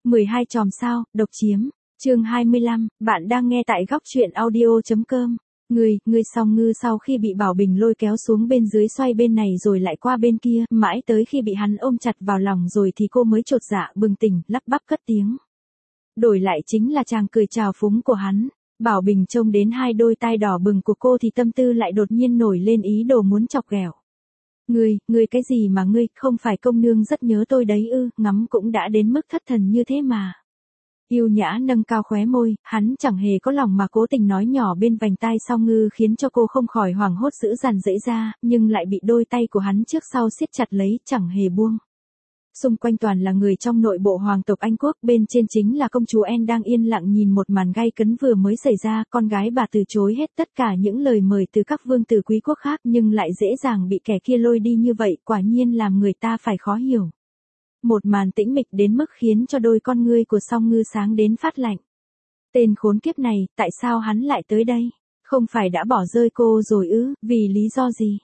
12 chòm sao, độc chiếm. Chương 25, bạn đang nghe tại góc truyện audio.com. Người Song Ngư sau khi bị Bảo Bình lôi kéo xuống bên dưới xoay bên này rồi lại qua bên kia, mãi tới khi bị hắn ôm chặt vào lòng rồi thì cô mới chột dạ bừng tỉnh, lắp bắp cất tiếng. Đổi lại chính là chàng cười chào phúng của hắn. Bảo Bình trông đến hai đôi tai đỏ bừng của cô thì tâm tư lại đột nhiên nổi lên ý đồ muốn chọc ghẹo. Ngươi cái gì mà ngươi, không phải công nương rất nhớ tôi đấy ư, ngắm cũng đã đến mức thất thần như thế mà. Yêu nhã nâng cao khóe môi, hắn chẳng hề có lòng mà cố tình nói nhỏ bên vành tai Song Ngư khiến cho cô không khỏi hoảng hốt dữ dằn dẫy ra, nhưng lại bị đôi tay của hắn trước sau siết chặt lấy, chẳng hề buông. Xung quanh toàn là người trong nội bộ hoàng tộc Anh Quốc, bên trên chính là công chúa Anne đang yên lặng nhìn một màn gay cấn vừa mới xảy ra, con gái bà từ chối hết tất cả những lời mời từ các vương tử quý quốc khác nhưng lại dễ dàng bị kẻ kia lôi đi như vậy, quả nhiên làm người ta phải khó hiểu. Một màn tĩnh mịch đến mức khiến cho đôi con ngươi của Song Ngư sáng đến phát lạnh. Tên khốn kiếp này, tại sao hắn lại tới đây? Không phải đã bỏ rơi cô rồi ư, vì lý do gì?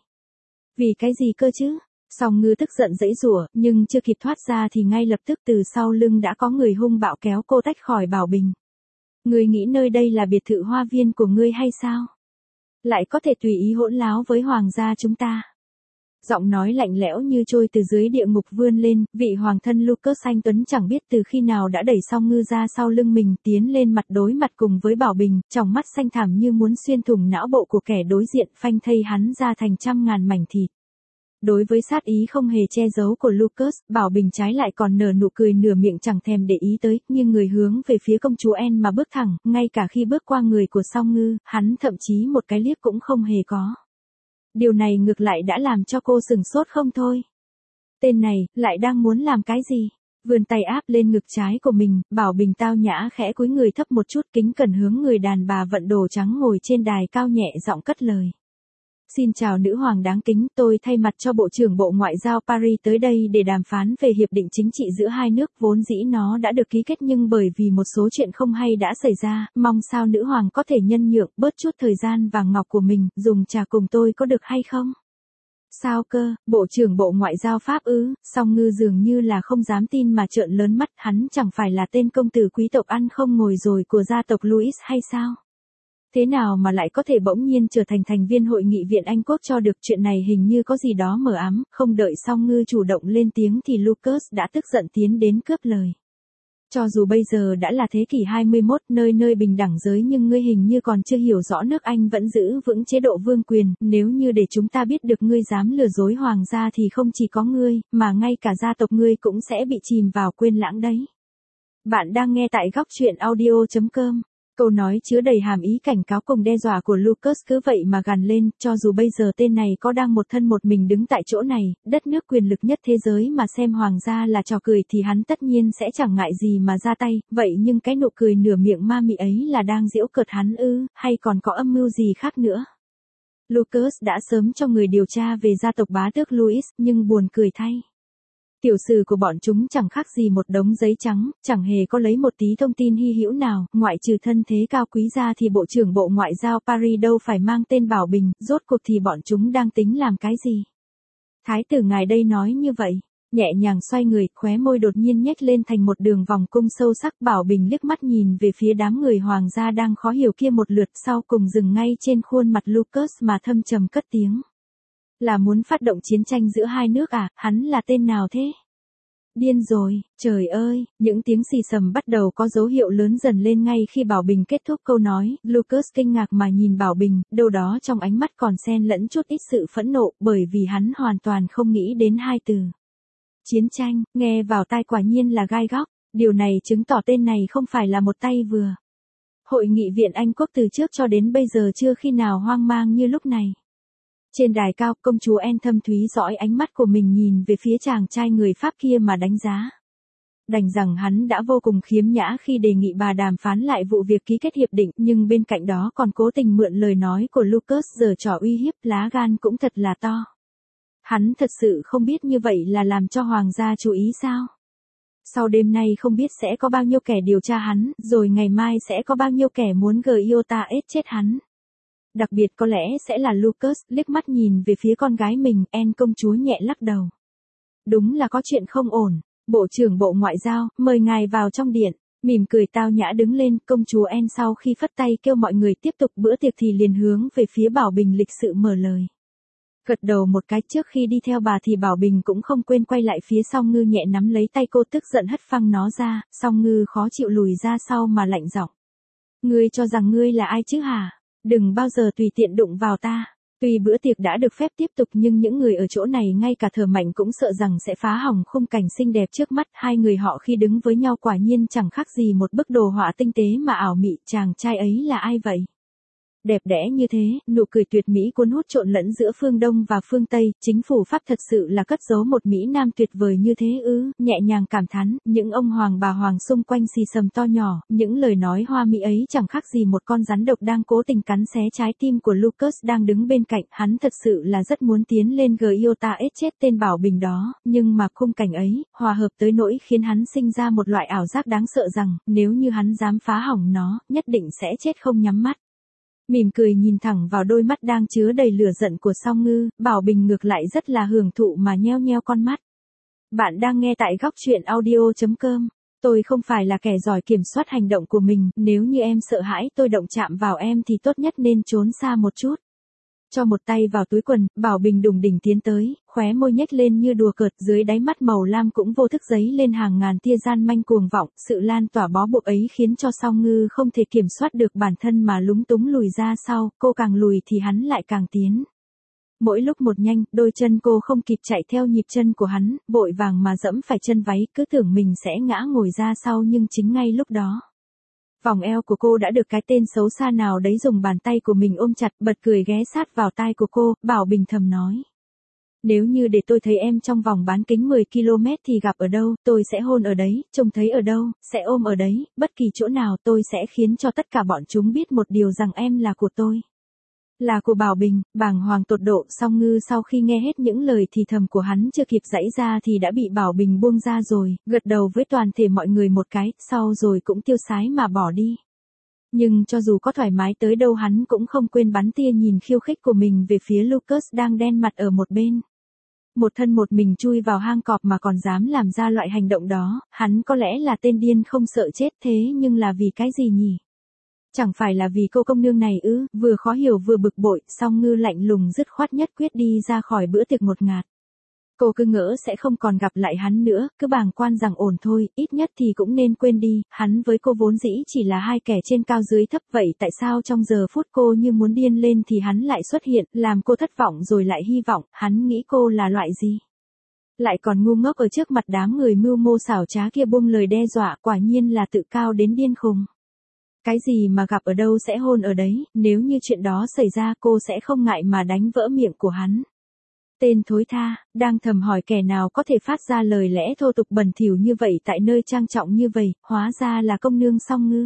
Vì cái gì cơ chứ? Song Ngư tức giận giãy giụa, nhưng chưa kịp thoát ra thì ngay lập tức từ sau lưng đã có người hung bạo kéo cô tách khỏi Bảo Bình. Ngươi nghĩ nơi đây là biệt thự hoa viên của ngươi hay sao? Lại có thể tùy ý hỗn láo với hoàng gia chúng ta? Giọng nói lạnh lẽo như trôi từ dưới địa ngục vươn lên, vị hoàng thân Lucas anh tuấn chẳng biết từ khi nào đã đẩy Song Ngư ra sau lưng mình, tiến lên mặt đối mặt cùng với Bảo Bình, tròng mắt xanh thẳm như muốn xuyên thủng não bộ của kẻ đối diện, phanh thây hắn ra thành trăm ngàn mảnh thịt. Đối với sát ý không hề che giấu của Lucas, Bảo Bình trái lại còn nở nụ cười nửa miệng chẳng thèm để ý tới, nhưng người hướng về phía công chúa Anne mà bước thẳng, ngay cả khi bước qua người của Song Ngư, hắn thậm chí một cái liếc cũng không hề có. Điều này ngược lại đã làm cho cô sửng sốt không thôi. Tên này, lại đang muốn làm cái gì? Vươn tay áp lên ngực trái của mình, Bảo Bình tao nhã khẽ cúi người thấp một chút, kính cẩn hướng người đàn bà vận đồ trắng ngồi trên đài cao nhẹ giọng cất lời. Xin chào nữ hoàng đáng kính, tôi thay mặt cho Bộ trưởng Bộ Ngoại giao Paris tới đây để đàm phán về hiệp định chính trị giữa hai nước, vốn dĩ nó đã được ký kết nhưng bởi vì một số chuyện không hay đã xảy ra, mong sao nữ hoàng có thể nhân nhượng bớt chút thời gian vàng ngọc của mình, dùng trà cùng tôi có được hay không? Sao cơ, Bộ trưởng Bộ Ngoại giao Pháp ư? Song Ngư dường như là không dám tin mà trợn lớn mắt, hắn chẳng phải là tên công tử quý tộc ăn không ngồi rồi của gia tộc Louis hay sao? Thế nào mà lại có thể bỗng nhiên trở thành thành viên hội nghị viện Anh Quốc cho được, chuyện này hình như có gì đó mờ ám, không đợi Song Ngư chủ động lên tiếng thì Lucas đã tức giận tiến đến cướp lời. Cho dù bây giờ đã là thế kỷ 21, nơi nơi bình đẳng giới nhưng ngươi hình như còn chưa hiểu rõ nước Anh vẫn giữ vững chế độ vương quyền, nếu như để chúng ta biết được ngươi dám lừa dối hoàng gia thì không chỉ có ngươi, mà ngay cả gia tộc ngươi cũng sẽ bị chìm vào quên lãng đấy. Bạn đang nghe tại góc truyện audio.com. Câu nói chứa đầy hàm ý cảnh cáo cùng đe dọa của Lucas cứ vậy mà gằn lên, cho dù bây giờ tên này có đang một thân một mình đứng tại chỗ này, đất nước quyền lực nhất thế giới mà xem hoàng gia là trò cười thì hắn tất nhiên sẽ chẳng ngại gì mà ra tay, vậy nhưng cái nụ cười nửa miệng ma mị ấy là đang giễu cợt hắn ư, hay còn có âm mưu gì khác nữa? Lucas đã sớm cho người điều tra về gia tộc bá tước Louis, nhưng buồn cười thay. Tiểu sử của bọn chúng chẳng khác gì một đống giấy trắng, chẳng hề có lấy một tí thông tin hy hữu nào, ngoại trừ thân thế cao quý ra thì Bộ trưởng Bộ Ngoại giao Paris đâu phải mang tên Bảo Bình, rốt cuộc thì bọn chúng đang tính làm cái gì? Thái tử ngài đây nói như vậy, nhẹ nhàng xoay người, khóe môi đột nhiên nhếch lên thành một đường vòng cung sâu sắc. Bảo Bình liếc mắt nhìn về phía đám người hoàng gia đang khó hiểu kia một lượt, sau cùng dừng ngay trên khuôn mặt Lucas mà thâm trầm cất tiếng. Là muốn phát động chiến tranh giữa hai nước à, hắn là tên nào thế? Điên rồi, trời ơi, những tiếng xì xầm bắt đầu có dấu hiệu lớn dần lên ngay khi Bảo Bình kết thúc câu nói, Lucas kinh ngạc mà nhìn Bảo Bình, đâu đó trong ánh mắt còn xen lẫn chút ít sự phẫn nộ, bởi vì hắn hoàn toàn không nghĩ đến hai từ. Chiến tranh, nghe vào tai quả nhiên là gai góc, điều này chứng tỏ tên này không phải là một tay vừa. Hội nghị viện Anh Quốc từ trước cho đến bây giờ chưa khi nào hoang mang như lúc này. Trên đài cao, công chúa Anne thâm thúy dõi ánh mắt của mình nhìn về phía chàng trai người Pháp kia mà đánh giá. Đành rằng hắn đã vô cùng khiếm nhã khi đề nghị bà đàm phán lại vụ việc ký kết hiệp định, nhưng bên cạnh đó còn cố tình mượn lời nói của Lucas giở trò uy hiếp, lá gan cũng thật là to. Hắn thật sự không biết như vậy là làm cho hoàng gia chú ý sao? Sau đêm nay không biết sẽ có bao nhiêu kẻ điều tra hắn, rồi ngày mai sẽ có bao nhiêu kẻ muốn iota chết hắn. Đặc biệt có lẽ sẽ là Lucas, liếc mắt nhìn về phía con gái mình, Anne công chúa nhẹ lắc đầu. Đúng là có chuyện không ổn. Bộ trưởng Bộ Ngoại giao, mời ngài vào trong điện. Mỉm cười tao nhã đứng lên, công chúa Anne sau khi phất tay kêu mọi người tiếp tục bữa tiệc thì liền hướng về phía Bảo Bình lịch sự mở lời. Gật đầu một cái trước khi đi theo bà thì Bảo Bình cũng không quên quay lại phía Song Ngư nhẹ nắm lấy tay cô tức giận hất phăng nó ra, Song Ngư khó chịu lùi ra sau mà lạnh giọng. Ngươi cho rằng ngươi là ai chứ hả? Đừng bao giờ tùy tiện đụng vào ta. Tuy bữa tiệc đã được phép tiếp tục nhưng những người ở chỗ này ngay cả thở mạnh cũng sợ rằng sẽ phá hỏng khung cảnh xinh đẹp trước mắt. Hai người họ khi đứng với nhau quả nhiên chẳng khác gì một bức đồ họa tinh tế mà ảo mị. Chàng trai ấy là ai vậy? Đẹp đẽ như thế, nụ cười tuyệt mỹ cuốn hút trộn lẫn giữa phương Đông và phương Tây, chính phủ Pháp thật sự là cất giấu một Mỹ Nam tuyệt vời như thế ư, nhẹ nhàng cảm thán, những ông hoàng bà hoàng xung quanh xì xầm to nhỏ, những lời nói hoa mỹ ấy chẳng khác gì một con rắn độc đang cố tình cắn xé trái tim của Lucas đang đứng bên cạnh, hắn thật sự là rất muốn tiến lên Giota chết tên Bảo Bình đó, nhưng mà khung cảnh ấy, hòa hợp tới nỗi khiến hắn sinh ra một loại ảo giác đáng sợ rằng, nếu như hắn dám phá hỏng nó, nhất định sẽ chết không nhắm mắt. Mỉm cười nhìn thẳng vào đôi mắt đang chứa đầy lửa giận của Song Ngư, Bảo Bình ngược lại rất là hưởng thụ mà nheo nheo con mắt. Bạn đang nghe tại góc truyện audio.com. Tôi không phải là kẻ giỏi kiểm soát hành động của mình, nếu như em sợ hãi tôi động chạm vào em thì tốt nhất nên trốn xa một chút. Cho một tay vào túi quần, Bảo Bình đùng đỉnh tiến tới, khóe môi nhếch lên như đùa cợt, dưới đáy mắt màu lam cũng vô thức dấy lên hàng ngàn tia gian manh cuồng vọng, sự lan tỏa bó buộc ấy khiến cho Song Ngư không thể kiểm soát được bản thân mà lúng túng lùi ra sau, cô càng lùi thì hắn lại càng tiến. Mỗi lúc một nhanh, đôi chân cô không kịp chạy theo nhịp chân của hắn, vội vàng mà dẫm phải chân váy, cứ tưởng mình sẽ ngã ngồi ra sau nhưng chính ngay lúc đó. Vòng eo của cô đã được cái tên xấu xa nào đấy dùng bàn tay của mình ôm chặt, bật cười ghé sát vào tai của cô, Bảo Bình thầm nói. Nếu như để tôi thấy em trong vòng bán kính 10 km thì gặp ở đâu, tôi sẽ hôn ở đấy, trông thấy ở đâu, sẽ ôm ở đấy, bất kỳ chỗ nào tôi sẽ khiến cho tất cả bọn chúng biết một điều rằng em là của tôi. Là của Bảo Bình, bàng hoàng tột độ. Song Ngư sau khi nghe hết những lời thì thầm của hắn chưa kịp giãy ra thì đã bị Bảo Bình buông ra rồi, gật đầu với toàn thể mọi người một cái, sau rồi cũng tiêu sái mà bỏ đi. Nhưng cho dù có thoải mái tới đâu hắn cũng không quên bắn tia nhìn khiêu khích của mình về phía Lucas đang đen mặt ở một bên. Một thân một mình chui vào hang cọp mà còn dám làm ra loại hành động đó, hắn có lẽ là tên điên không sợ chết thế nhưng là vì cái gì nhỉ? Chẳng phải là vì cô công nương này ư? Vừa khó hiểu vừa bực bội, Song Ngư lạnh lùng dứt khoát nhất quyết đi ra khỏi bữa tiệc ngột ngạt. Cô cứ ngỡ sẽ không còn gặp lại hắn nữa, cứ bàng quan rằng ổn thôi, ít nhất thì cũng nên quên đi, hắn với cô vốn dĩ chỉ là hai kẻ trên cao dưới thấp, vậy tại sao trong giờ phút cô như muốn điên lên thì hắn lại xuất hiện, làm cô thất vọng rồi lại hy vọng, hắn nghĩ cô là loại gì? Lại còn ngu ngốc ở trước mặt đám người mưu mô xảo trá kia buông lời đe dọa, quả nhiên là tự cao đến điên khùng. Cái gì mà gặp ở đâu sẽ hôn ở đấy, nếu như chuyện đó xảy ra cô sẽ không ngại mà đánh vỡ miệng của hắn. Tên thối tha, đang thầm hỏi kẻ nào có thể phát ra lời lẽ thô tục bẩn thỉu như vậy tại nơi trang trọng như vậy, hóa ra là công nương Song Ngư.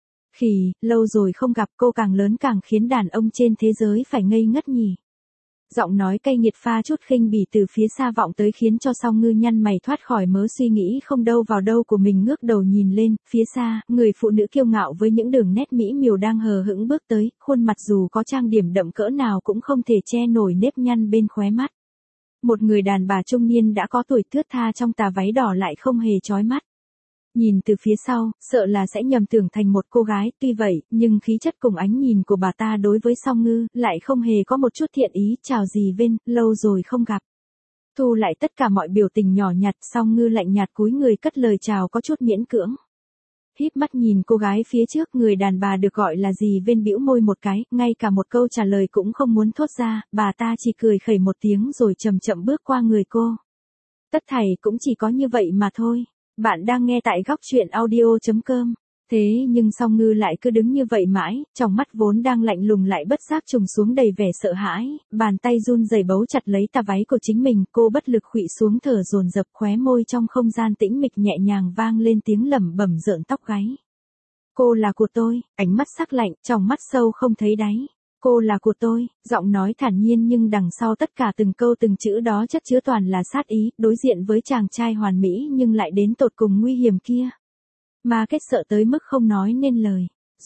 Khỉ, lâu rồi không gặp cô càng lớn càng khiến đàn ông trên thế giới phải ngây ngất nhỉ. Giọng nói cay nghiệt pha chút khinh bỉ từ phía xa vọng tới khiến cho Song Ngư nhăn mày thoát khỏi mớ suy nghĩ không đâu vào đâu của mình, ngước đầu nhìn lên, phía xa, người phụ nữ kiêu ngạo với những đường nét mỹ miều đang hờ hững bước tới, khuôn mặt dù có trang điểm đậm cỡ nào cũng không thể che nổi nếp nhăn bên khóe mắt. Một người đàn bà trung niên đã có tuổi thướt tha trong tà váy đỏ lại không hề chói mắt. Nhìn từ phía sau, sợ là sẽ nhầm tưởng thành một cô gái, tuy vậy, nhưng khí chất cùng ánh nhìn của bà ta đối với Song Ngư, lại không hề có một chút thiện ý, chào dì Vin, lâu rồi không gặp. Thu lại tất cả mọi biểu tình nhỏ nhặt, Song Ngư lạnh nhạt cúi người cất lời chào có chút miễn cưỡng. Híp mắt nhìn cô gái phía trước, người đàn bà được gọi là dì Vin bĩu môi một cái, ngay cả một câu trả lời cũng không muốn thốt ra, bà ta chỉ cười khẩy một tiếng rồi chậm chậm bước qua người cô. Tất thảy cũng chỉ có như vậy mà thôi. Bạn đang nghe tại góc truyện audio.com. Thế nhưng Song Ngư lại cứ đứng như vậy mãi, trong mắt vốn đang lạnh lùng lại bất giác trùng xuống đầy vẻ sợ hãi, bàn tay run rẩy bấu chặt lấy tà váy của chính mình, cô bất lực khuỵu xuống thở dồn dập, khóe môi trong không gian tĩnh mịch nhẹ nhàng vang lên tiếng lẩm bẩm rợn tóc gáy. Cô là của tôi, ánh mắt sắc lạnh, trong mắt sâu không thấy đáy. Cô là của tôi, giọng nói thản nhiên nhưng đằng sau tất cả từng câu từng chữ đó chất chứa toàn là sát ý, đối diện với chàng trai hoàn mỹ nhưng lại đến tột cùng nguy hiểm kia. Market sợ tới mức không nói nên lời.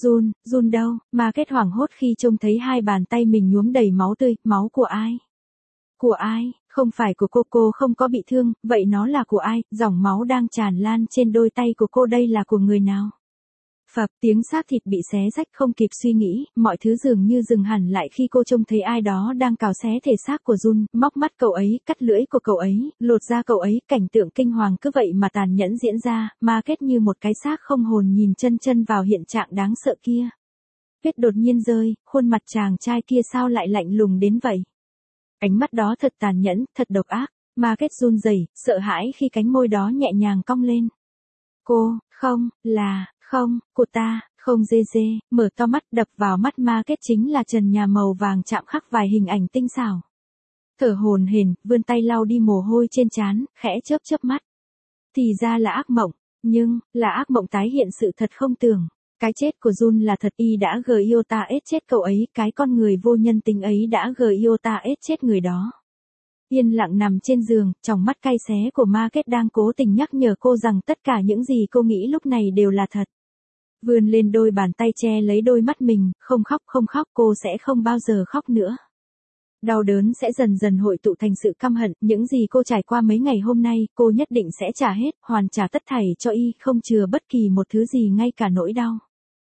Jun đâu? Market hoảng hốt khi trông thấy hai bàn tay mình nhuốm đầy máu tươi, máu của ai? Của ai? Không phải của cô không có bị thương, vậy nó là của ai? Dòng máu đang tràn lan trên đôi tay của cô đây là của người nào? Phập, tiếng xác thịt bị xé rách không kịp suy nghĩ, mọi thứ dường như dừng hẳn lại khi cô trông thấy ai đó đang cào xé thể xác của Jun, móc mắt cậu ấy, cắt lưỡi của cậu ấy, lột da cậu ấy, cảnh tượng kinh hoàng cứ vậy mà tàn nhẫn diễn ra, mà kết như một cái xác không hồn nhìn chân chân vào hiện trạng đáng sợ kia. Kết đột nhiên rơi, khuôn mặt chàng trai kia sao lại lạnh lùng đến vậy? Ánh mắt đó thật tàn nhẫn, thật độc ác, mà kết run rẩy, sợ hãi khi cánh môi đó nhẹ nhàng cong lên. Cô, không, của ta, không dê dê, mở to mắt đập vào mắt ma kết chính là trần nhà màu vàng chạm khắc vài hình ảnh tinh xảo. Thở hổn hển, vươn tay lau đi mồ hôi trên trán, khẽ chớp mắt. Thì ra là ác mộng, nhưng, là ác mộng tái hiện sự thật không tưởng. Cái chết của Jun là thật y đã Giota chết cậu ấy, cái con người vô nhân tính ấy đã Giota chết người đó. Yên lặng nằm trên giường, tròng mắt cay xé của ma kết đang cố tình nhắc nhở cô rằng tất cả những gì cô nghĩ lúc này đều là thật. Vươn lên đôi bàn tay che lấy đôi mắt mình, không khóc, cô sẽ không bao giờ khóc nữa. Đau đớn sẽ dần dần hội tụ thành sự căm hận, những gì cô trải qua mấy ngày hôm nay, cô nhất định sẽ trả hết, hoàn trả tất thảy cho y, không chừa bất kỳ một thứ gì ngay cả nỗi đau.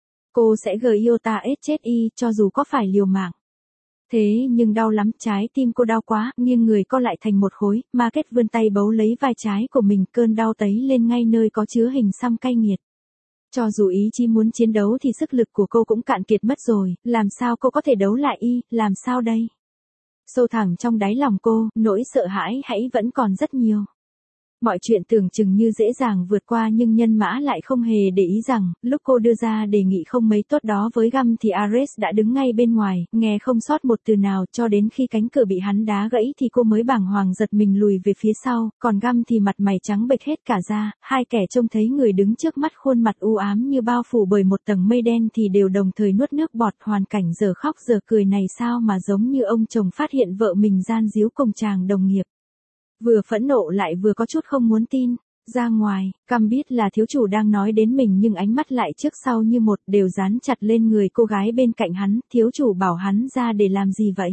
Cô sẽ Giota chết y, cho dù có phải liều mạng. Thế nhưng đau lắm, trái tim cô đau quá, nghiêng người co lại thành một khối, ma kết vươn tay bấu lấy vai trái của mình, cơn đau tấy lên ngay nơi có chứa hình xăm cay nghiệt. Cho dù ý chí muốn chiến đấu thì sức lực của cô cũng cạn kiệt mất rồi, làm sao cô có thể đấu lại y, làm sao đây? Sâu thẳm trong đáy lòng cô, nỗi sợ hãi hãy vẫn còn rất nhiều. Mọi chuyện tưởng chừng như dễ dàng vượt qua nhưng nhân mã lại không hề để ý rằng, lúc cô đưa ra đề nghị không mấy tốt đó với Găm thì Ares đã đứng ngay bên ngoài, nghe không sót một từ nào cho đến khi cánh cửa bị hắn đá gãy thì cô mới bàng hoàng giật mình lùi về phía sau, còn Găm thì mặt mày trắng bệch hết cả da, hai kẻ trông thấy người đứng trước mắt khuôn mặt u ám như bao phủ bởi một tầng mây đen thì đều đồng thời nuốt nước bọt, hoàn cảnh giờ khóc giờ cười này sao mà giống như ông chồng phát hiện vợ mình gian díu cùng chàng đồng nghiệp. Vừa phẫn nộ lại vừa có chút không muốn tin. Ra ngoài, Cam biết là thiếu chủ đang nói đến mình nhưng ánh mắt lại trước sau như một đều dán chặt lên người cô gái bên cạnh hắn. Thiếu chủ bảo hắn ra để làm gì vậy?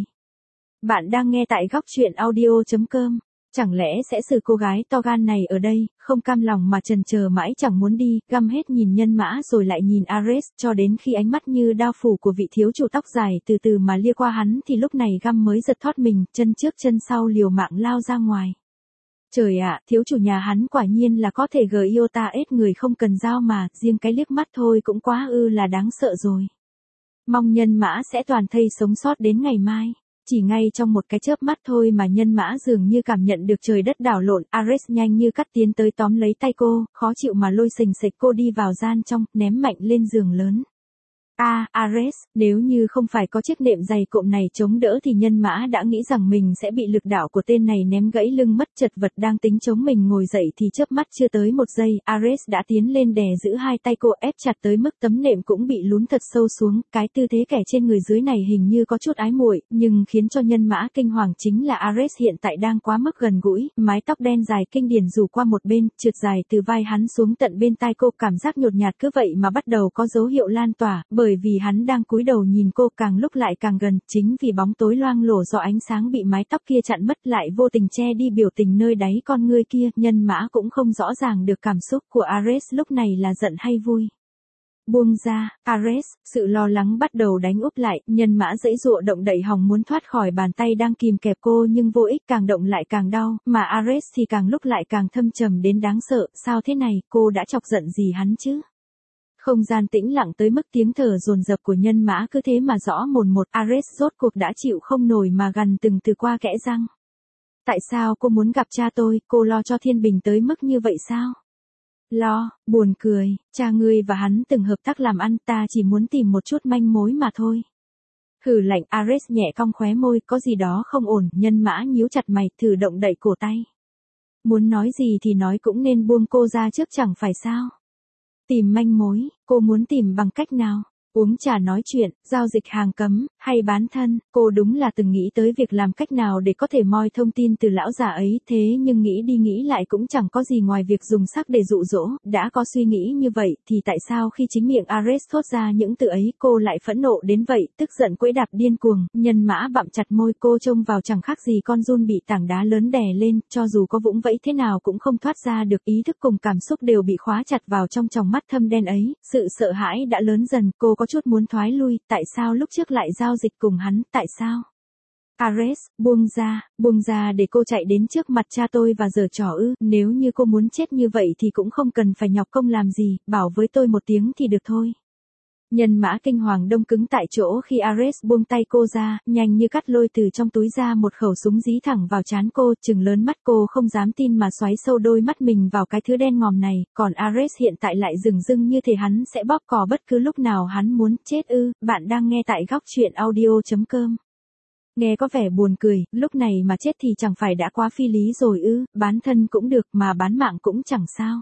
Bạn đang nghe tại góc truyện audio.com. Chẳng lẽ sẽ xử cô gái to gan này ở đây, không cam lòng mà chần chờ mãi chẳng muốn đi, Găm hết nhìn nhân mã rồi lại nhìn Ares cho đến khi ánh mắt như đao phủ của vị thiếu chủ tóc dài từ từ mà lia qua hắn thì lúc này Găm mới giật thót mình, chân trước chân sau liều mạng lao ra ngoài. Trời ạ, thiếu chủ nhà hắn quả nhiên là có thể Giota người không cần dao mà, riêng cái liếc mắt thôi cũng quá là đáng sợ rồi. Mong nhân mã sẽ toàn thây sống sót đến ngày mai. Chỉ ngay trong một cái chớp mắt thôi mà nhân mã dường như cảm nhận được trời đất đảo lộn, Ares nhanh như cắt tiến tới tóm lấy tay cô, khó chịu mà lôi xềnh xệch cô đi vào gian trong, ném mạnh lên giường lớn. Ares, nếu như không phải có chiếc nệm dày cộm này chống đỡ thì nhân mã đã nghĩ rằng mình sẽ bị lực đảo của tên này ném gãy lưng mất, chật vật đang tính chống mình ngồi dậy thì chớp mắt chưa tới một giây, Ares đã tiến lên đè giữ hai tay cô ép chặt tới mức tấm nệm cũng bị lún thật sâu xuống, cái tư thế kẻ trên người dưới này hình như có chút ái muội, nhưng khiến cho nhân mã kinh hoàng chính là Ares hiện tại đang quá mức gần gũi, mái tóc đen dài kinh điển rủ qua một bên, trượt dài từ vai hắn xuống tận bên tai cô, cảm giác nhột nhạt cứ vậy mà bắt đầu có dấu hiệu lan tỏa, bởi vì hắn đang cúi đầu nhìn cô càng lúc lại càng gần, chính vì bóng tối loang lổ do ánh sáng bị mái tóc kia chặn mất lại vô tình che đi biểu tình nơi đáy con ngươi kia, nhân mã cũng không rõ ràng được cảm xúc của Ares lúc này là giận hay vui. Buông ra, Ares, sự lo lắng bắt đầu đánh úp lại, nhân mã giãy giụa động đậy hòng muốn thoát khỏi bàn tay đang kìm kẹp cô nhưng vô ích, càng động lại càng đau, mà Ares thì càng lúc lại càng thâm trầm đến đáng sợ, sao thế này, cô đã chọc giận gì hắn chứ? Không gian tĩnh lặng tới mức tiếng thở dồn dập của nhân mã cứ thế mà rõ mồn một, Ares rốt cuộc đã chịu không nổi mà gằn từng từ qua kẽ răng. Tại sao cô muốn gặp cha tôi, cô lo cho Thiên Bình tới mức như vậy sao? Lo, buồn cười, cha ngươi và hắn từng hợp tác làm ăn, ta chỉ muốn tìm một chút manh mối mà thôi. Hừ lạnh, Ares nhẹ cong khóe môi, có gì đó không ổn, nhân mã nhíu chặt mày, thử động đậy cổ tay. Muốn nói gì thì nói, cũng nên buông cô ra trước chẳng phải sao? Tìm manh mối, cô muốn tìm bằng cách nào? Uống trà nói chuyện, giao dịch hàng cấm, hay bán thân, cô đúng là từng nghĩ tới việc làm cách nào để có thể moi thông tin từ lão già ấy, thế nhưng nghĩ đi nghĩ lại cũng chẳng có gì ngoài việc dùng sắc để dụ dỗ, đã có suy nghĩ như vậy thì tại sao khi chính miệng Ares thốt ra những từ ấy cô lại phẫn nộ đến vậy, tức giận quẫy đạp điên cuồng, nhân mã bặm chặt môi cô trông vào chẳng khác gì con giun bị tảng đá lớn đè lên, cho dù có vũng vẫy thế nào cũng không thoát ra được, ý thức cùng cảm xúc đều bị khóa chặt vào trong tròng mắt thâm đen ấy, sự sợ hãi đã lớn dần, cô có chút muốn thoái lui, tại sao lúc trước lại giao dịch cùng hắn, tại sao? Ares, buông ra để cô chạy đến trước mặt cha tôi và giở trò ư, nếu như cô muốn chết như vậy thì cũng không cần phải nhọc công làm gì, bảo với tôi một tiếng thì được thôi. Nhân mã kinh hoàng đông cứng tại chỗ khi Ares buông tay cô ra, nhanh như cắt lôi từ trong túi ra một khẩu súng dí thẳng vào trán cô, trừng lớn mắt cô không dám tin mà xoáy sâu đôi mắt mình vào cái thứ đen ngòm này, còn Ares hiện tại lại dửng dưng như thể hắn sẽ bóp cò bất cứ lúc nào hắn muốn, chết ư, bạn đang nghe tại góc truyện audio.com. Nghe có vẻ buồn cười, lúc này mà chết thì chẳng phải đã quá phi lý rồi ư, bán thân cũng được mà bán mạng cũng chẳng sao.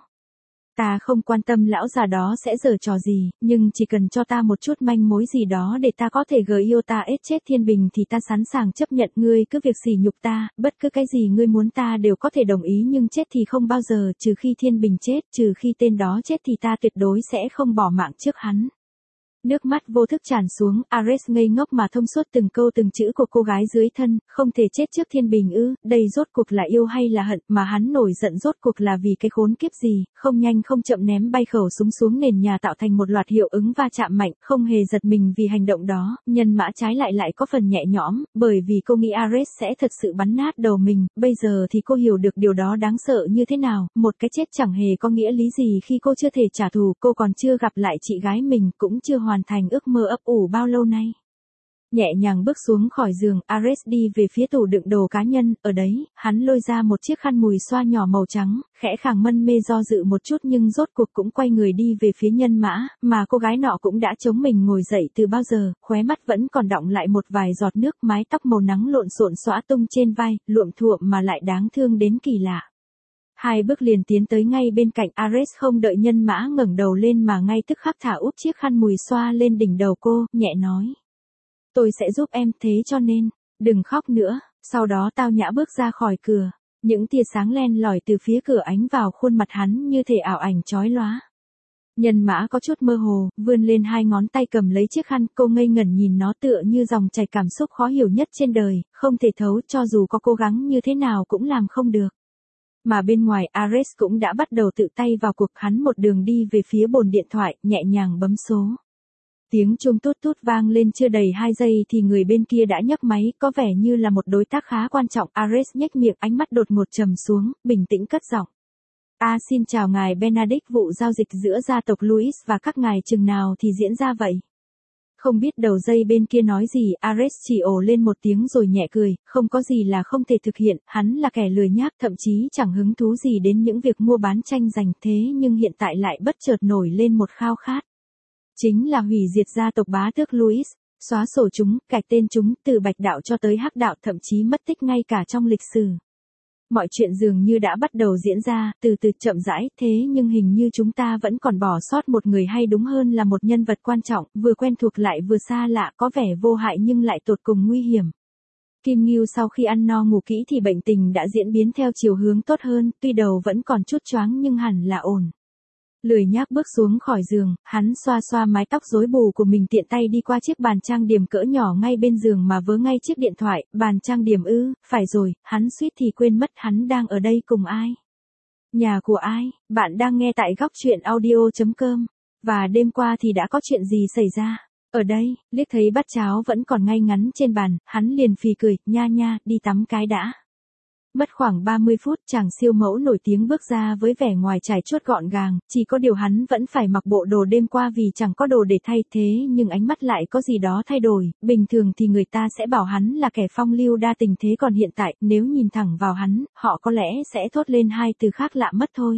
Ta không quan tâm lão già đó sẽ giở trò gì, nhưng chỉ cần cho ta một chút manh mối gì đó để ta có thể gợi yêu ta ết chết Thiên Bình thì ta sẵn sàng chấp nhận, ngươi cứ việc sỉ nhục ta, bất cứ cái gì ngươi muốn ta đều có thể đồng ý, nhưng chết thì không bao giờ, trừ khi Thiên Bình chết, trừ khi tên đó chết thì ta tuyệt đối sẽ không bỏ mạng trước hắn. Nước mắt vô thức tràn xuống, Ares ngây ngốc mà thông suốt từng câu từng chữ của cô gái dưới thân, không thể chết trước Thiên Bình ư, đây rốt cuộc là yêu hay là hận, mà hắn nổi giận rốt cuộc là vì cái khốn kiếp gì, không nhanh không chậm ném bay khẩu súng xuống nền nhà tạo thành một loạt hiệu ứng va chạm mạnh, không hề giật mình vì hành động đó, nhân mã trái lại có phần nhẹ nhõm, bởi vì cô nghĩ Ares sẽ thật sự bắn nát đầu mình, bây giờ thì cô hiểu được điều đó đáng sợ như thế nào, một cái chết chẳng hề có nghĩa lý gì khi cô chưa thể trả thù, cô còn chưa gặp lại chị gái mình, cũng chưa hoàn thành ước mơ ấp ủ bao lâu nay. Nhẹ nhàng bước xuống khỏi giường, Ares đi về phía tủ đựng đồ cá nhân, ở đấy, hắn lôi ra một chiếc khăn mùi xoa nhỏ màu trắng, khẽ khàng mân mê do dự một chút nhưng rốt cuộc cũng quay người đi về phía nhân mã, mà cô gái nọ cũng đã chống mình ngồi dậy từ bao giờ, khóe mắt vẫn còn đọng lại một vài giọt nước, mái tóc màu nắng lộn xộn xõa tung trên vai, luộm thuộm mà lại đáng thương đến kỳ lạ. Hai bước liền tiến tới ngay bên cạnh, Ares không đợi nhân mã ngẩng đầu lên mà ngay tức khắc thả úp chiếc khăn mùi xoa lên đỉnh đầu cô, nhẹ nói. Tôi sẽ giúp em, thế cho nên, đừng khóc nữa, sau đó tao nhã bước ra khỏi cửa, những tia sáng len lỏi từ phía cửa ánh vào khuôn mặt hắn như thể ảo ảnh chói lóa. Nhân mã có chút mơ hồ, vươn lên hai ngón tay cầm lấy chiếc khăn, cô ngây ngẩn nhìn nó tựa như dòng chảy cảm xúc khó hiểu nhất trên đời, không thể thấu, cho dù có cố gắng như thế nào cũng làm không được. Mà bên ngoài Ares cũng đã bắt đầu tự tay vào cuộc, hắn một đường đi về phía bồn điện thoại, nhẹ nhàng bấm số. Tiếng chuông tút tút vang lên chưa đầy 2 giây thì người bên kia đã nhấc máy, có vẻ như là một đối tác khá quan trọng. Ares nhếch miệng, ánh mắt đột ngột trầm xuống, bình tĩnh cất giọng. Xin chào ngài Benedict, vụ giao dịch giữa gia tộc Louis và các ngài chừng nào thì diễn ra vậy? Không biết đầu dây bên kia nói gì, Ares chỉ ồ lên một tiếng rồi nhẹ cười, không có gì là không thể thực hiện, hắn là kẻ lười nhác, thậm chí chẳng hứng thú gì đến những việc mua bán tranh giành, thế nhưng hiện tại lại bất chợt nổi lên một khao khát. Chính là hủy diệt gia tộc bá tước Louis, xóa sổ chúng, cạch tên chúng, từ bạch đạo cho tới hắc đạo, thậm chí mất tích ngay cả trong lịch sử. Mọi chuyện dường như đã bắt đầu diễn ra, từ từ chậm rãi, thế nhưng hình như chúng ta vẫn còn bỏ sót một người, hay đúng hơn là một nhân vật quan trọng, vừa quen thuộc lại vừa xa lạ, có vẻ vô hại nhưng lại tột cùng nguy hiểm. Kim Ngưu sau khi ăn no ngủ kỹ thì bệnh tình đã diễn biến theo chiều hướng tốt hơn, tuy đầu vẫn còn chút choáng nhưng hẳn là ổn. Lười nhác bước xuống khỏi giường, hắn xoa xoa mái tóc rối bù của mình, tiện tay đi qua chiếc bàn trang điểm cỡ nhỏ ngay bên giường mà vớ ngay chiếc điện thoại. Bàn trang điểm ư, phải rồi, hắn suýt thì quên mất hắn đang ở đây cùng ai. Nhà của ai, bạn đang nghe tại góc truyện audio.com. Và đêm qua thì đã có chuyện gì xảy ra? Ở đây, liếc thấy bát cháo vẫn còn ngay ngắn trên bàn, hắn liền phì cười, nha, đi tắm cái đã. Mất khoảng 30 phút, chàng siêu mẫu nổi tiếng bước ra với vẻ ngoài trải chuốt gọn gàng, chỉ có điều hắn vẫn phải mặc bộ đồ đêm qua vì chẳng có đồ để thay thế, nhưng ánh mắt lại có gì đó thay đổi, bình thường thì người ta sẽ bảo hắn là kẻ phong lưu đa tình, thế còn hiện tại, nếu nhìn thẳng vào hắn, họ có lẽ sẽ thốt lên hai từ khác lạ mất thôi.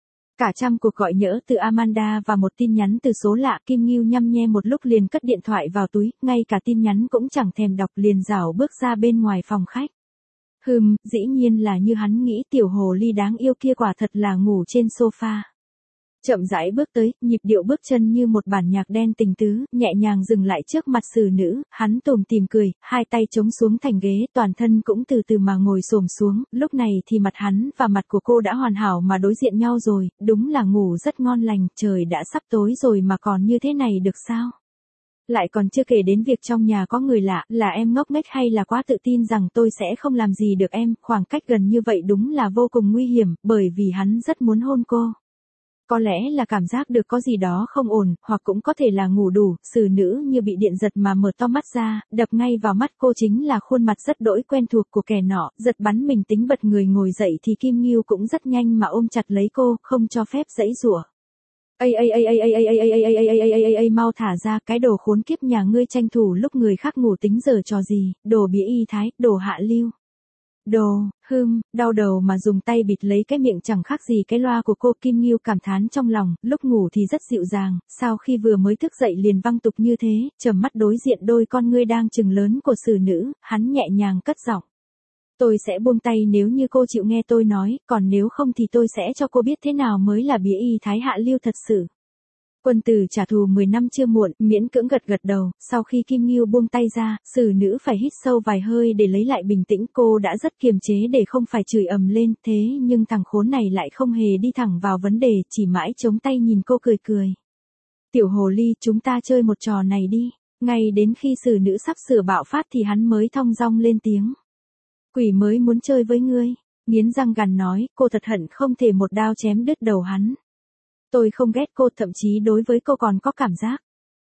Cả trăm cuộc gọi nhỡ từ Amanda và một tin nhắn từ số lạ, Kim Ngưu nhăm nhe một lúc liền cất điện thoại vào túi, ngay cả tin nhắn cũng chẳng thèm đọc, liền rảo bước ra bên ngoài phòng khách. Dĩ nhiên là như hắn nghĩ, tiểu hồ ly đáng yêu kia quả thật là ngủ trên sofa. Chậm rãi bước tới, nhịp điệu bước chân như một bản nhạc đen tình tứ, nhẹ nhàng dừng lại trước mặt xử nữ, hắn tủm tỉm cười, hai tay chống xuống thành ghế, toàn thân cũng từ từ mà ngồi xổm xuống, lúc này thì mặt hắn và mặt của cô đã hoàn hảo mà đối diện nhau rồi, đúng là ngủ rất ngon lành, trời đã sắp tối rồi mà còn như thế này được sao? Lại còn chưa kể đến việc trong nhà có người lạ, là em ngốc nghếch hay là quá tự tin rằng tôi sẽ không làm gì được em, khoảng cách gần như vậy đúng là vô cùng nguy hiểm, bởi vì hắn rất muốn hôn cô. Có lẽ là cảm giác được có gì đó không ổn, hoặc cũng có thể là ngủ đủ, xử nữ như bị điện giật mà mở to mắt ra, đập ngay vào mắt cô chính là khuôn mặt rất đỗi quen thuộc của kẻ nọ, giật bắn mình tính bật người ngồi dậy thì Kim Ngưu cũng rất nhanh mà ôm chặt lấy cô, không cho phép giãy giụa. Mau thả ra, cái đồ khốn kiếp nhà ngươi tranh thủ lúc người khác ngủ tính giờ trò gì, đồ bía y thái, đồ hạ lưu. Đau đầu mà dùng tay bịt lấy cái miệng chẳng khác gì cái loa của cô. Kim Ngưu cảm thán trong lòng, lúc ngủ thì rất dịu dàng, sao khi vừa mới thức dậy liền văng tục như thế, trầm mắt đối diện đôi con ngươi đang trừng lớn của xử nữ, hắn nhẹ nhàng cất giọng. Tôi sẽ buông tay nếu như cô chịu nghe tôi nói, còn nếu không thì tôi sẽ cho cô biết thế nào mới là bía y thái hạ lưu thật sự. Quân tử trả thù 10 năm chưa muộn, miễn cưỡng gật gật đầu, sau khi Kim Ngưu buông tay ra, xử nữ phải hít sâu vài hơi để lấy lại bình tĩnh, cô đã rất kiềm chế để không phải chửi ầm lên, thế nhưng thằng khốn này lại không hề đi thẳng vào vấn đề, chỉ mãi chống tay nhìn cô cười cười. Tiểu hồ ly, chúng ta chơi một trò này đi, ngay đến khi xử nữ sắp sửa bạo phát thì hắn mới thong dong lên tiếng. Quỷ mới muốn chơi với ngươi, nghiến răng gằn nói, cô thật hận không thể một đao chém đứt đầu hắn. Tôi không ghét cô, thậm chí đối với cô còn có cảm giác.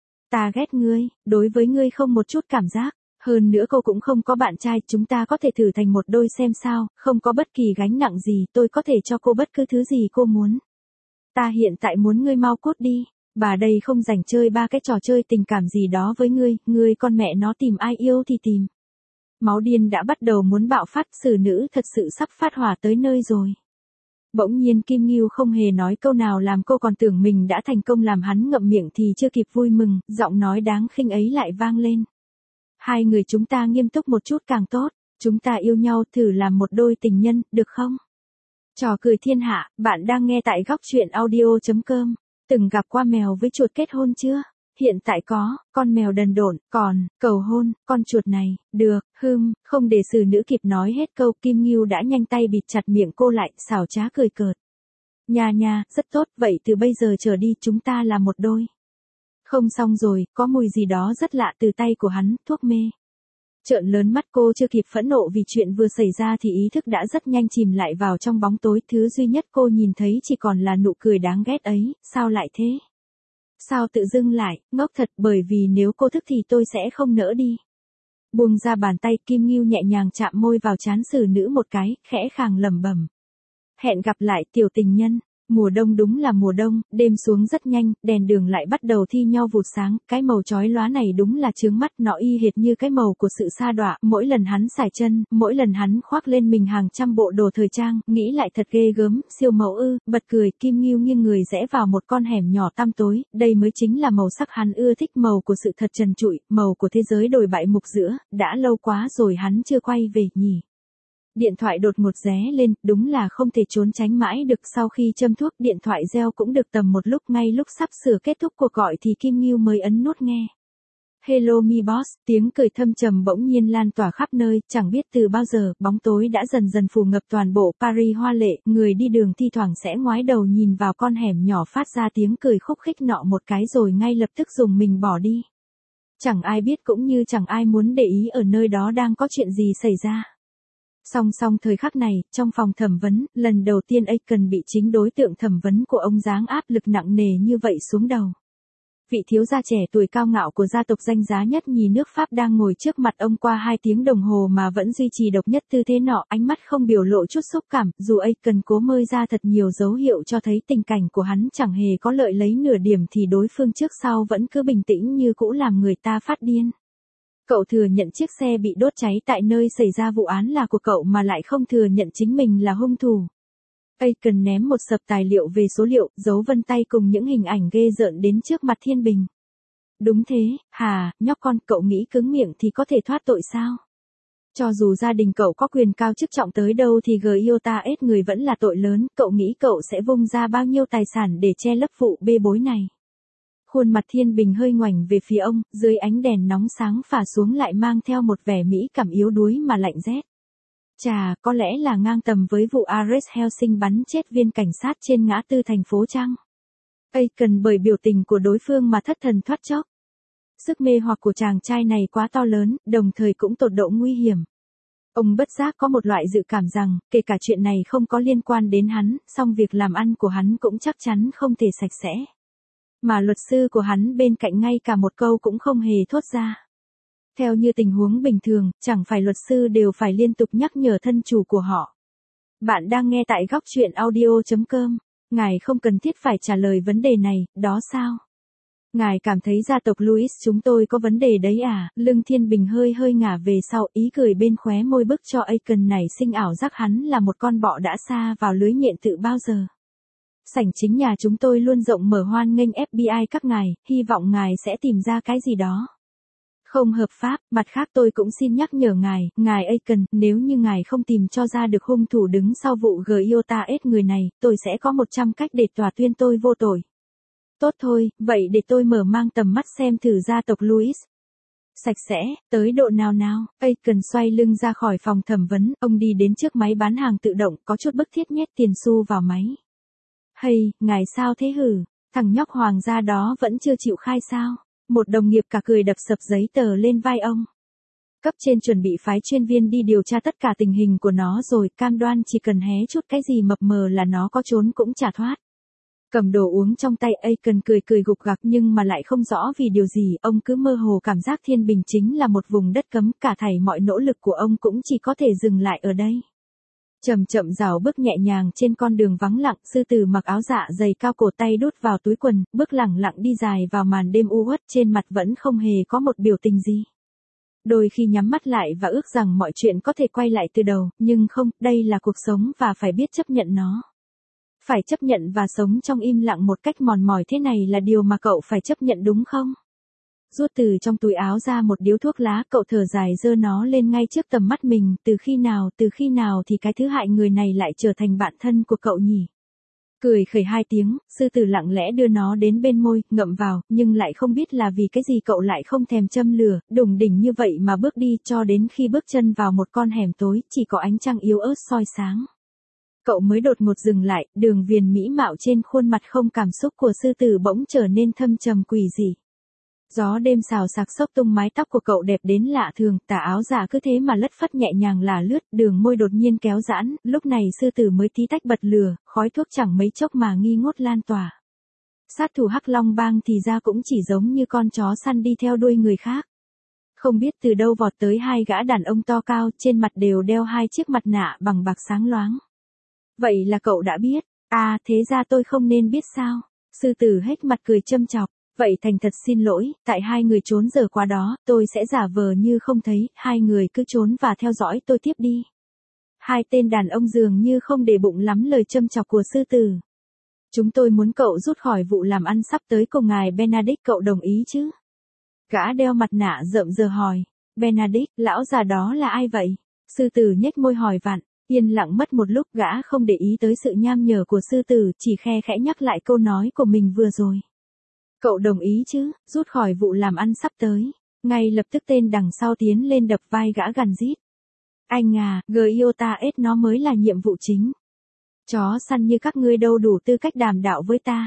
Ta ghét ngươi, đối với ngươi không một chút cảm giác. Hơn nữa cô cũng không có bạn trai, chúng ta có thể thử thành một đôi xem sao, không có bất kỳ gánh nặng gì, tôi có thể cho cô bất cứ thứ gì cô muốn. Ta hiện tại muốn ngươi mau cút đi, bà đây không rảnh chơi ba cái trò chơi tình cảm gì đó với ngươi con mẹ nó tìm ai yêu thì tìm. Máu điên đã bắt đầu muốn bạo phát, xử nữ thật sự sắp phát hỏa tới nơi rồi. Bỗng nhiên Kim Ngưu không hề nói câu nào làm cô còn tưởng mình đã thành công làm hắn ngậm miệng thì chưa kịp vui mừng, giọng nói đáng khinh ấy lại vang lên. Hai người chúng ta nghiêm túc một chút càng tốt, chúng ta yêu nhau thử làm một đôi tình nhân, được không? Trò cười thiên hạ, bạn đang nghe tại góc truyện audio.com. Từng gặp qua mèo với chuột kết hôn chưa? Hiện tại có, con mèo đần độn, còn, cầu hôn, con chuột này, được, không để xử nữ kịp nói hết câu, Kim Ngưu đã nhanh tay bịt chặt miệng cô lại, xảo trá cười cợt. Nha, rất tốt, vậy từ bây giờ trở đi chúng ta là một đôi. Không xong rồi, có mùi gì đó rất lạ từ tay của hắn, thuốc mê. Trợn lớn mắt cô chưa kịp phẫn nộ vì chuyện vừa xảy ra thì ý thức đã rất nhanh chìm lại vào trong bóng tối, thứ duy nhất cô nhìn thấy chỉ còn là nụ cười đáng ghét ấy, sao lại thế? Sao tự dưng lại, ngốc thật, bởi vì nếu cô thức thì tôi sẽ không nỡ đi. Buông ra bàn tay, Kim Ngưu nhẹ nhàng chạm môi vào trán xử nữ một cái, khẽ khàng lẩm bẩm. Hẹn gặp lại tiểu tình nhân. Mùa đông đúng là mùa đông, đêm xuống rất nhanh, đèn đường lại bắt đầu thi nhau vụt sáng, cái màu chói lóa này đúng là chướng mắt, nó y hệt như cái màu của sự sa đọa, mỗi lần hắn xải chân, mỗi lần hắn khoác lên mình hàng trăm bộ đồ thời trang, nghĩ lại thật ghê gớm, siêu mẫu ư, bật cười, Kim Ngưu nghiêng người rẽ vào một con hẻm nhỏ tăm tối, đây mới chính là màu sắc hắn ưa thích, màu của sự thật trần trụi, màu của thế giới đồi bại mục giữa, đã lâu quá rồi hắn chưa quay về nhỉ. Điện thoại đột ngột ré lên, đúng là không thể trốn tránh mãi được, sau khi châm thuốc điện thoại reo cũng được tầm một lúc, ngay lúc sắp sửa kết thúc cuộc gọi thì Kim Ngưu mới ấn nút nghe. Hello me boss, tiếng cười thâm trầm bỗng nhiên lan tỏa khắp nơi, chẳng biết từ bao giờ, bóng tối đã dần dần phủ ngập toàn bộ Paris hoa lệ, người đi đường thi thoảng sẽ ngoái đầu nhìn vào con hẻm nhỏ phát ra tiếng cười khúc khích nọ một cái rồi ngay lập tức dùng mình bỏ đi. Chẳng ai biết cũng như chẳng ai muốn để ý ở nơi đó đang có chuyện gì xảy ra. Song thời khắc này, trong phòng thẩm vấn, lần đầu tiên Aiken bị chính đối tượng thẩm vấn của ông giáng áp lực nặng nề như vậy xuống đầu. Vị thiếu gia trẻ tuổi cao ngạo của gia tộc danh giá nhất nhì nước Pháp đang ngồi trước mặt ông qua 2 tiếng đồng hồ mà vẫn duy trì độc nhất tư thế nọ, ánh mắt không biểu lộ chút xúc cảm, dù Aiken cố mơi ra thật nhiều dấu hiệu cho thấy tình cảnh của hắn chẳng hề có lợi lấy nửa điểm thì đối phương trước sau vẫn cứ bình tĩnh như cũ làm người ta phát điên. Cậu thừa nhận chiếc xe bị đốt cháy tại nơi xảy ra vụ án là của cậu mà lại không thừa nhận chính mình là hung thủ. Aiken ném một sập tài liệu về số liệu, dấu vân tay cùng những hình ảnh ghê rợn đến trước mặt Thiên Bình. Đúng thế, nhóc con, cậu nghĩ cứng miệng thì có thể thoát tội sao? Cho dù gia đình cậu có quyền cao chức trọng tới đâu thì Giota S người vẫn là tội lớn, cậu nghĩ cậu sẽ vung ra bao nhiêu tài sản để che lấp vụ bê bối này. Khuôn mặt Thiên Bình hơi ngoảnh về phía ông, dưới ánh đèn nóng sáng phả xuống lại mang theo một vẻ mỹ cảm yếu đuối mà lạnh rét. Chà, có lẽ là ngang tầm với vụ Ares Helsing bắn chết viên cảnh sát trên ngã tư thành phố chăng? Aiken bởi biểu tình của đối phương mà thất thần thoát chốc. Sức mê hoặc của chàng trai này quá to lớn, đồng thời cũng tột độ nguy hiểm. Ông bất giác có một loại dự cảm rằng, kể cả chuyện này không có liên quan đến hắn, song việc làm ăn của hắn cũng chắc chắn không thể sạch sẽ. Mà luật sư của hắn bên cạnh ngay cả một câu cũng không hề thốt ra. Theo như tình huống bình thường, chẳng phải luật sư đều phải liên tục nhắc nhở thân chủ của họ. Bạn đang nghe tại góc truyện audio.com. Ngài không cần thiết phải trả lời vấn đề này, đó sao? Ngài cảm thấy gia tộc Louis chúng tôi có vấn đề đấy à? Lưng Thiên Bình hơi ngả về sau, ý cười bên khóe môi bức cho Aiken này sinh ảo giác hắn là một con bọ đã sa vào lưới nhện từ bao giờ. Sảnh chính nhà chúng tôi luôn rộng mở hoan nghênh FBI các ngài, hy vọng ngài sẽ tìm ra cái gì đó không hợp pháp. Mặt khác tôi cũng xin nhắc nhở ngài Aiken, nếu như ngài không tìm cho ra được hung thủ đứng sau vụ Giota S người này, tôi sẽ có 100 cách để tòa tuyên tôi vô tội. Tốt thôi, vậy để tôi mở mang tầm mắt xem thử gia tộc Louis. Sạch sẽ, tới độ nào. Aiken xoay lưng ra khỏi phòng thẩm vấn, ông đi đến trước máy bán hàng tự động, có chút bức thiết nhét tiền xu vào máy. Hay, ngài sao thế hử? Thằng nhóc hoàng gia đó vẫn chưa chịu khai sao? Một đồng nghiệp cả cười đập sập giấy tờ lên vai ông. Cấp trên chuẩn bị phái chuyên viên đi điều tra tất cả tình hình của nó rồi, cam đoan chỉ cần hé chút cái gì mập mờ là nó có trốn cũng chả thoát. Cầm đồ uống trong tay, Aiken cười gục gặc nhưng mà lại không rõ vì điều gì, ông cứ mơ hồ cảm giác Thiên Bình chính là một vùng đất cấm, cả thảy mọi nỗ lực của ông cũng chỉ có thể dừng lại ở đây. Chậm rảo bước nhẹ nhàng trên con đường vắng lặng, sư tử mặc áo dạ dày cao cổ tay đút vào túi quần, bước lẳng lặng đi dài vào màn đêm u uất, trên mặt vẫn không hề có một biểu tình gì. Đôi khi nhắm mắt lại và ước rằng mọi chuyện có thể quay lại từ đầu, nhưng không, đây là cuộc sống và phải biết chấp nhận nó. Phải chấp nhận và sống trong im lặng một cách mòn mỏi thế này là điều mà cậu phải chấp nhận đúng không? Rút từ trong túi áo ra một điếu thuốc lá, cậu thở dài giơ nó lên ngay trước tầm mắt mình, từ khi nào thì cái thứ hại người này lại trở thành bạn thân của cậu nhỉ? Cười khẩy 2 tiếng, sư tử lặng lẽ đưa nó đến bên môi, ngậm vào, nhưng lại không biết là vì cái gì cậu lại không thèm châm lửa, đùng đỉnh như vậy mà bước đi cho đến khi bước chân vào một con hẻm tối, chỉ có ánh trăng yếu ớt soi sáng. Cậu mới đột ngột dừng lại, đường viền mỹ mạo trên khuôn mặt không cảm xúc của sư tử bỗng trở nên thâm trầm quỷ dị. Gió đêm xào xạc xốc tung mái tóc của cậu đẹp đến lạ thường, tà áo giả cứ thế mà lất phất nhẹ nhàng là lướt, đường môi đột nhiên kéo giãn, lúc này sư tử mới tí tách bật lửa, khói thuốc chẳng mấy chốc mà nghi ngút lan tỏa. Sát thủ Hắc Long Bang thì ra cũng chỉ giống như con chó săn đi theo đuôi người khác. Không biết từ đâu vọt tới 2 gã đàn ông to cao, trên mặt đều đeo 2 chiếc mặt nạ bằng bạc sáng loáng. Vậy là cậu đã biết, à thế ra tôi không nên biết sao? Sư tử hết mặt cười châm chọc. Vậy thành thật xin lỗi, tại 2 người trốn giờ qua đó, tôi sẽ giả vờ như không thấy, 2 người cứ trốn và theo dõi tôi tiếp đi. 2 tên đàn ông dường như không để bụng lắm lời châm chọc của sư tử. Chúng tôi muốn cậu rút khỏi vụ làm ăn sắp tới cùng ngài Benedict, cậu đồng ý chứ? Gã đeo mặt nạ rợm giờ hỏi. Benedict, lão già đó là ai vậy? Sư tử nhếch môi hỏi vặn. Yên lặng mất một lúc, gã không để ý tới sự nham nhở của sư tử, chỉ khe khẽ nhắc lại câu nói của mình vừa rồi. Cậu đồng ý chứ, rút khỏi vụ làm ăn sắp tới. Ngay lập tức tên đằng sau tiến lên đập vai gã gằn rít. Anh à, Giota S nó mới là nhiệm vụ chính. Chó săn như các ngươi đâu đủ tư cách đàm đạo với ta.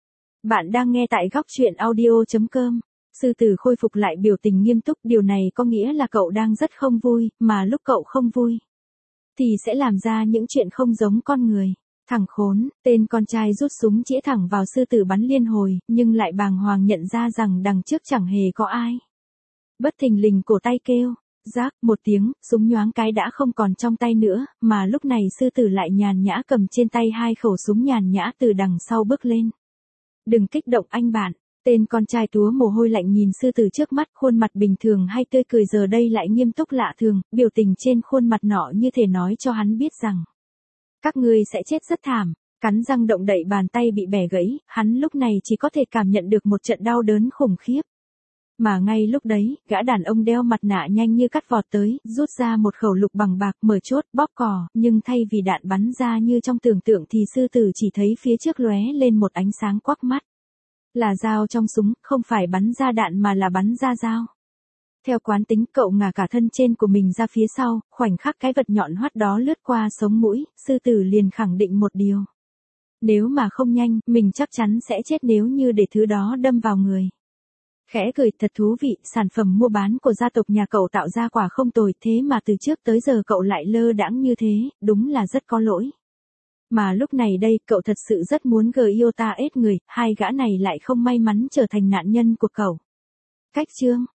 Bạn đang nghe tại góc truyện audio.com. Sư tử khôi phục lại biểu tình nghiêm túc, điều này có nghĩa là cậu đang rất không vui, mà lúc cậu không vui thì sẽ làm ra những chuyện không giống con người. Thằng khốn, tên con trai rút súng chĩa thẳng vào sư tử bắn liên hồi, nhưng lại bàng hoàng nhận ra rằng đằng trước chẳng hề có ai. Bất thình lình cổ tay kêu, rác, một tiếng, súng nhoáng cái đã không còn trong tay nữa, mà lúc này sư tử lại nhàn nhã cầm trên tay 2 khẩu súng nhàn nhã từ đằng sau bước lên. Đừng kích động anh bạn. Tên con trai túa mồ hôi lạnh nhìn sư tử trước mắt, khuôn mặt bình thường hay tươi cười giờ đây lại nghiêm túc lạ thường, biểu tình trên khuôn mặt nọ như thể nói cho hắn biết rằng các ngươi sẽ chết rất thảm. Cắn răng động đậy bàn tay bị bẻ gãy, hắn lúc này chỉ có thể cảm nhận được một trận đau đớn khủng khiếp. Mà ngay lúc đấy, gã đàn ông đeo mặt nạ nhanh như cắt vọt tới, rút ra một khẩu lục bằng bạc, mở chốt, bóp cò, nhưng thay vì đạn bắn ra như trong tưởng tượng thì sư tử chỉ thấy phía trước lóe lên một ánh sáng quắc mắt. Là dao trong súng, không phải bắn ra đạn mà là bắn ra dao. Theo quán tính, cậu ngả cả thân trên của mình ra phía sau, khoảnh khắc cái vật nhọn hoắt đó lướt qua sống mũi, sư tử liền khẳng định một điều. Nếu mà không nhanh, mình chắc chắn sẽ chết nếu như để thứ đó đâm vào người. Khẽ cười, thật thú vị, sản phẩm mua bán của gia tộc nhà cậu tạo ra quả không tồi, thế mà từ trước tới giờ cậu lại lơ đãng như thế, đúng là rất có lỗi. Mà lúc này đây, cậu thật sự rất muốn Giota ết người, hai gã này lại không may mắn trở thành nạn nhân của cậu. Cách chương